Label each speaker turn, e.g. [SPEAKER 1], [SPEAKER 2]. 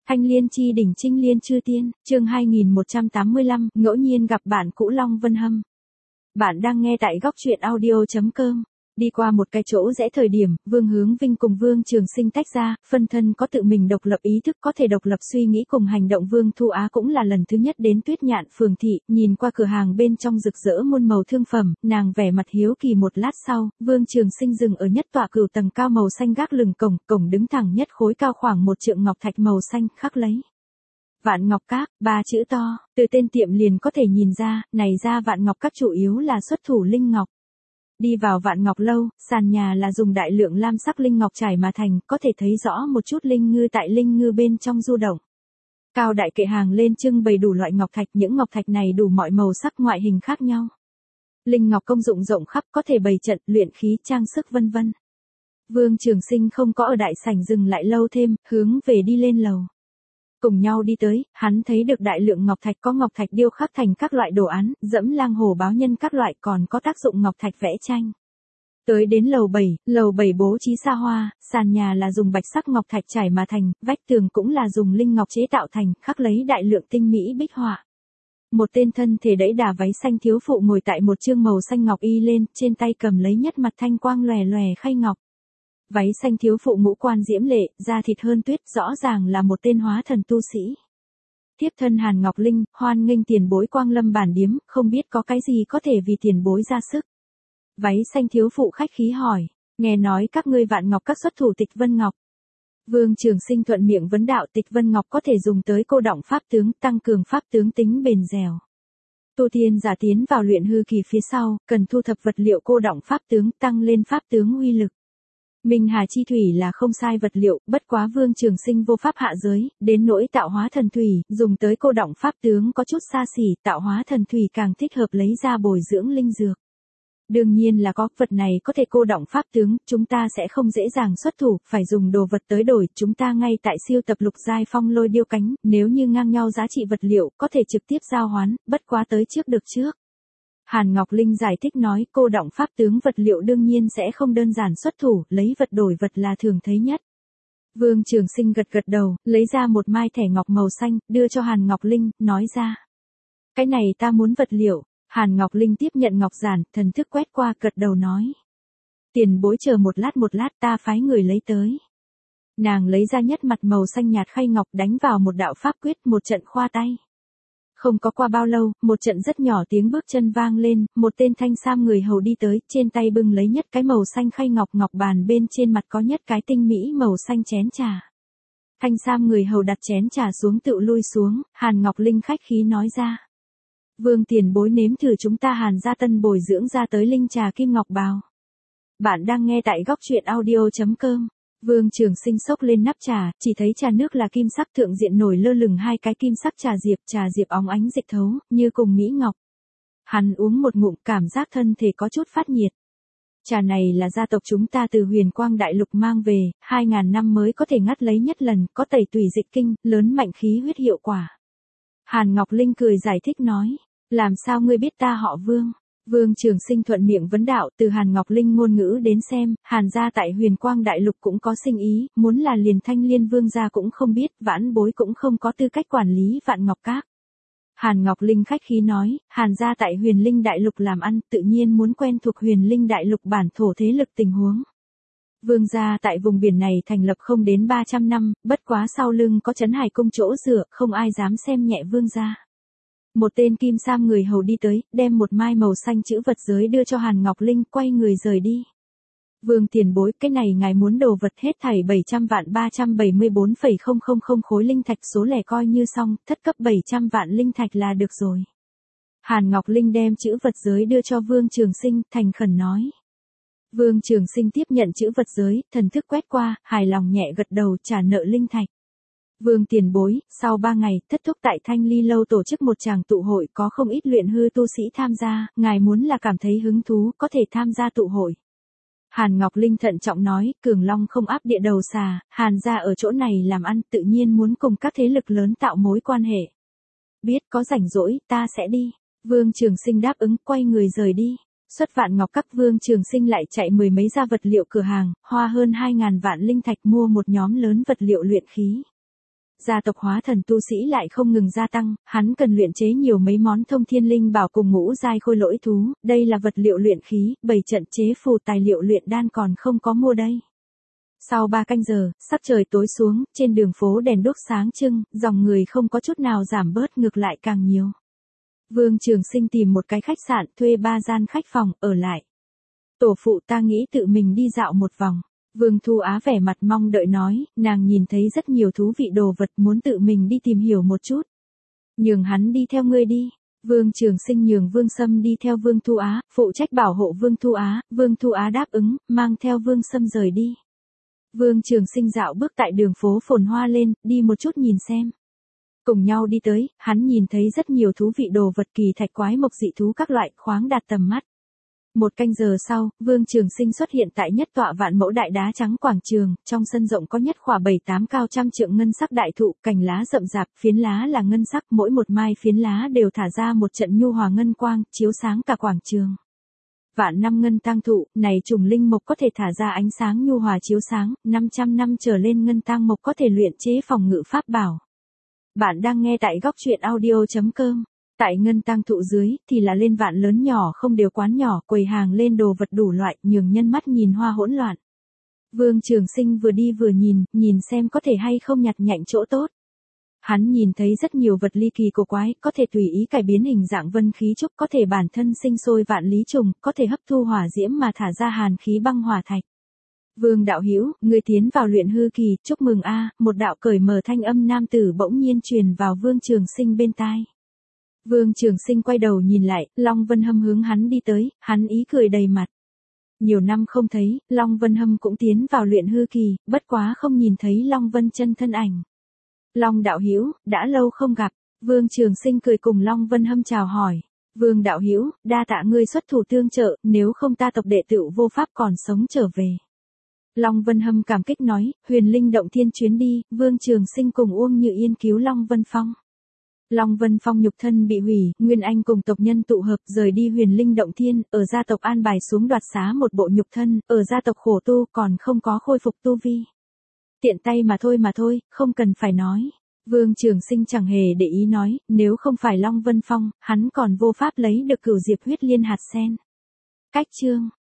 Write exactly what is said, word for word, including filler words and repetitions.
[SPEAKER 1] Thanh Liên chi đỉnh Trinh Liên chư tiên, chương hai nghìn một trăm tám mươi lăm, ngẫu nhiên gặp bạn cũ Long Vân Hâm. Bạn đang nghe tại góc truyện audio chấm com. Đi qua một cái chỗ rẽ thời điểm, Vương Hướng Vinh cùng Vương Trường Sinh tách ra, phân thân có tự mình độc lập ý thức, có thể độc lập suy nghĩ cùng hành động. Vương Thu Á cũng là lần thứ nhất đến Tuyết Nhạn Phường thị, nhìn qua cửa hàng bên trong rực rỡ muôn màu thương phẩm, nàng vẻ mặt hiếu kỳ. Một lát sau, Vương Trường Sinh dừng ở nhất tọa cửu tầng cao màu xanh gác lừng cổng, cổng đứng thẳng nhất khối cao khoảng một trượng ngọc thạch màu xanh, khắc lấy Vạn Ngọc Các, ba chữ to, từ tên tiệm liền có thể nhìn ra, này ra Vạn Ngọc Các chủ yếu là xuất thủ linh ngọc. Đi vào Vạn Ngọc lâu, sàn nhà là dùng đại lượng lam sắc linh ngọc trải mà thành, có thể thấy rõ một chút linh ngư tại linh ngư bên trong du động. Cao đại kệ hàng lên trưng bày đủ loại ngọc thạch, những ngọc thạch này đủ mọi màu sắc ngoại hình khác nhau. Linh ngọc công dụng rộng khắp, có thể bày trận, luyện khí, trang sức vân vân. Vương Trường Sinh không có ở đại sảnh dừng lại lâu thêm, hướng về đi lên lầu. Cùng nhau đi tới, hắn thấy được đại lượng ngọc thạch, có ngọc thạch điêu khắc thành các loại đồ án, dẫm lang hổ báo nhân các loại, còn có tác dụng ngọc thạch vẽ tranh. Tới đến lầu bảy, lầu bảy bố trí xa hoa, sàn nhà là dùng bạch sắc ngọc thạch trải mà thành, vách tường cũng là dùng linh ngọc chế tạo thành, khắc lấy đại lượng tinh mỹ bích họa. Một tên thân thể đẫy đà váy xanh thiếu phụ ngồi tại một chương màu xanh ngọc y lên, trên tay cầm lấy nhất mặt thanh quang lòe lòe khay ngọc. Váy xanh thiếu phụ ngũ quan diễm lệ, da thịt hơn tuyết, rõ ràng là một tên hóa thần tu sĩ. Tiếp thân Hàn Ngọc Linh, hoan nghênh tiền bối quang lâm bản điếm, không biết có cái gì có thể vì tiền bối ra sức. Váy xanh thiếu phụ khách khí hỏi, nghe nói các ngươi Vạn Ngọc Các xuất thủ Tịch Vân Ngọc. Vương Trường Sinh thuận miệng vấn đạo. Tịch Vân Ngọc có thể dùng tới cô đọng pháp tướng, tăng cường pháp tướng tính bền dẻo. Tu tiên giả tiến vào luyện hư kỳ phía sau, cần thu thập vật liệu cô đọng pháp tướng, tăng lên pháp tướng uy lực. Minh Hà chi thủy là không sai vật liệu, bất quá Vương Trường Sinh vô pháp hạ giới, đến nỗi tạo hóa thần thủy, dùng tới cô đọng pháp tướng có chút xa xỉ, tạo hóa thần thủy càng thích hợp lấy ra bồi dưỡng linh dược. Đương nhiên là có, vật này có thể cô đọng pháp tướng, chúng ta sẽ không dễ dàng xuất thủ, phải dùng đồ vật tới đổi, chúng ta ngay tại siêu tập lục giai phong lôi điêu cánh, nếu như ngang nhau giá trị vật liệu, có thể trực tiếp giao hoán, bất quá tới trước được trước. Hàn Ngọc Linh giải thích nói, cô đọng pháp tướng vật liệu đương nhiên sẽ không đơn giản xuất thủ, lấy vật đổi vật là thường thấy nhất. Vương Trường Sinh gật gật đầu, lấy ra một mai thẻ ngọc màu xanh, đưa cho Hàn Ngọc Linh, nói ra. Cái này ta muốn vật liệu. Hàn Ngọc Linh tiếp nhận ngọc giản, thần thức quét qua, gật đầu nói. Tiền bối chờ một lát một lát, ta phái người lấy tới. Nàng lấy ra nhất mặt màu xanh nhạt khay ngọc, đánh vào một đạo pháp quyết, một trận khoa tay. Không có qua bao lâu, một trận rất nhỏ tiếng bước chân vang lên, một tên thanh sam người hầu đi tới, trên tay bưng lấy nhất cái màu xanh khay ngọc, ngọc bàn bên trên mặt có nhất cái tinh mỹ màu xanh chén trà. Thanh sam người hầu đặt chén trà xuống tự lui xuống, Hàn Ngọc Linh khách khí nói ra. Vương tiền bối nếm thử chúng ta Hàn gia tân bồi dưỡng ra tới linh trà kim ngọc bào. Bạn đang nghe tại góc truyện audio chấm com. Vương Trường Sinh xốc lên nắp trà, chỉ thấy trà nước là kim sắc, thượng diện nổi lơ lửng hai cái kim sắc trà diệp, trà diệp óng ánh dịch thấu, như cùng mỹ ngọc. Hắn uống một ngụm, cảm giác thân thể có chút phát nhiệt. Trà này là gia tộc chúng ta từ Huyền Quang Đại Lục mang về, hai ngàn năm mới có thể ngắt lấy nhất lần, có tẩy tùy dịch kinh, lớn mạnh khí huyết hiệu quả. Hàn Ngọc Linh cười giải thích nói, làm sao ngươi biết ta họ Vương? Vương Trường Sinh thuận miệng vấn đạo. Từ Hàn Ngọc Linh ngôn ngữ đến xem, Hàn gia tại Huyền Quang Đại Lục cũng có sinh ý, muốn là liền Thanh Liên Vương gia cũng không biết, vãn bối cũng không có tư cách quản lý Vạn Ngọc Các. Hàn Ngọc Linh khách khí nói, Hàn gia tại Huyền Linh Đại Lục làm ăn, tự nhiên muốn quen thuộc Huyền Linh Đại Lục bản thổ thế lực tình huống. Vương gia tại vùng biển này thành lập không đến ba trăm năm, bất quá sau lưng có Trấn Hải Cung chỗ dựa, không ai dám xem nhẹ Vương gia. Một tên kim sam người hầu đi tới, đem một mai màu xanh chữ vật giới đưa cho Hàn Ngọc Linh, quay người rời đi. Vương tiền bối, cái này ngài muốn đồ vật hết thảy bảy trăm vạn ba trăm bảy mươi bốn phẩy không không không khối linh thạch, số lẻ coi như xong, thất cấp bảy trăm vạn linh thạch là được rồi. Hàn Ngọc Linh đem chữ vật giới đưa cho Vương Trường Sinh, thành khẩn nói. Vương Trường Sinh tiếp nhận chữ vật giới, thần thức quét qua, hài lòng nhẹ gật đầu, trả nợ linh thạch. Vương tiền bối, sau ba ngày, thất thúc tại Thanh Ly Lâu tổ chức một tràng tụ hội, có không ít luyện hư tu sĩ tham gia, ngài muốn là cảm thấy hứng thú, có thể tham gia tụ hội. Hàn Ngọc Linh thận trọng nói, Cường Long không áp địa đầu xà, Hàn gia ở chỗ này làm ăn, tự nhiên muốn cùng các thế lực lớn tạo mối quan hệ. Biết, có rảnh rỗi, ta sẽ đi. Vương Trường Sinh đáp ứng, quay người rời đi. Xuất Vạn Ngọc Các, Vương Trường Sinh lại chạy mười mấy gia vật liệu cửa hàng, hoa hơn hai ngàn vạn linh thạch mua một nhóm lớn vật liệu luyện khí. Gia tộc hóa thần tu sĩ lại không ngừng gia tăng, hắn cần luyện chế nhiều mấy món thông thiên linh bảo cùng ngũ giai khôi lỗi thú, đây là vật liệu luyện khí, bảy trận chế phù tài liệu luyện đan còn không có mua đây. Sau ba canh giờ, sắc trời tối xuống, trên đường phố đèn đuốc sáng trưng, dòng người không có chút nào giảm bớt ngược lại càng nhiều. Vương Trường Sinh tìm một cái khách sạn thuê ba gian khách phòng, ở lại. Tổ phụ ta nghĩ tự mình đi dạo một vòng. Vương Thu Á vẻ mặt mong đợi nói, nàng nhìn thấy rất nhiều thú vị đồ vật muốn tự mình đi tìm hiểu một chút. Nhường hắn đi theo ngươi đi. Vương Trường Sinh nhường Vương Sâm đi theo Vương Thu Á, phụ trách bảo hộ Vương Thu Á, Vương Thu Á đáp ứng, mang theo Vương Sâm rời đi. Vương Trường Sinh dạo bước tại đường phố phồn hoa lên, đi một chút nhìn xem. Cùng nhau đi tới, hắn nhìn thấy rất nhiều thú vị đồ vật kỳ thạch quái mộc dị thú các loại khoáng đạt tầm mắt. Một canh giờ sau, Vương Trường Sinh xuất hiện tại nhất tọa vạn mẫu đại đá trắng quảng trường, trong sân rộng có nhất khỏa bảy tám cao trăm trượng ngân sắc đại thụ, cành lá rậm rạp, phiến lá là ngân sắc, mỗi một mai phiến lá đều thả ra một trận nhu hòa ngân quang, chiếu sáng cả quảng trường. Vạn năm ngân tang thụ, này trùng linh mộc có thể thả ra ánh sáng nhu hòa chiếu sáng, năm trăm năm trở lên ngân tang mộc có thể luyện chế phòng ngự pháp bảo. Bạn đang nghe tại góc truyện audio chấm com. Tại ngân tang thụ dưới, thì là lên vạn lớn nhỏ không đều quán nhỏ, quầy hàng lên đồ vật đủ loại, nhường nhân mắt nhìn hoa hỗn loạn. Vương Trường Sinh vừa đi vừa nhìn, nhìn xem có thể hay không nhặt nhạnh chỗ tốt. Hắn nhìn thấy rất nhiều vật ly kỳ cổ quái, có thể tùy ý cải biến hình dạng vân khí trúc, có thể bản thân sinh sôi vạn lý trùng, có thể hấp thu hỏa diễm mà thả ra hàn khí băng hỏa thạch. Vương đạo hữu, người tiến vào luyện hư kỳ, chúc mừng a, một đạo cởi mở thanh âm nam tử bỗng nhiên truyền vào Vương Trường Sinh bên tai. Vương Trường Sinh quay đầu nhìn lại, Long Vân Hâm hướng hắn đi tới, hắn ý cười đầy mặt. Nhiều năm không thấy, Long Vân Hâm cũng tiến vào luyện hư kỳ, bất quá không nhìn thấy Long Vân chân thân ảnh. Long đạo hữu, đã lâu không gặp. Vương Trường Sinh cười cùng Long Vân Hâm chào hỏi. Vương đạo hữu, đa tạ ngươi xuất thủ tương trợ, nếu không ta tộc đệ tử vô pháp còn sống trở về. Long Vân Hâm cảm kích nói, Huyền Linh động thiên chuyến đi, Vương Trường Sinh cùng Uông Như Yên cứu Long Vân Phong. Long Vân Phong nhục thân bị hủy, Nguyên Anh cùng tộc nhân tụ hợp rời đi Huyền Linh động thiên, ở gia tộc an bài xuống đoạt xá một bộ nhục thân, ở gia tộc khổ tu còn không có khôi phục tu vi. Tiện tay mà thôi mà thôi, không cần phải nói. Vương Trường Sinh chẳng hề để ý nói, nếu không phải Long Vân Phong, hắn còn vô pháp lấy được cửu diệp huyết liên hạt sen. Cách chương